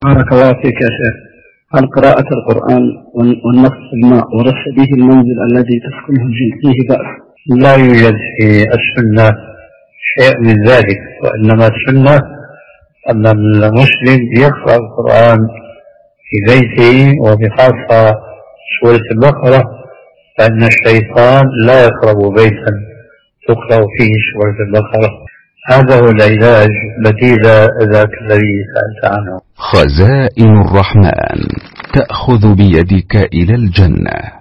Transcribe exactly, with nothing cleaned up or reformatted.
بارك الله فيك يا شيخ. هل قراءة القرآن والنص في الماء ورش به المنزل الذي تسكنه الجن فيه بأس؟ لا يوجد في السنة شيء من ذلك، وإنما السنة أن المسلم يقرأ القرآن في بيته، وبخاصة سورة البقرة، فإن الشيطان لا يقرب بيتا تقرأ فيه سورة البقرة. هذا هو العلاج بديل ذاك الذي سألت عنه. خزائن الرحمن تأخذ بيدك إلى الجنة.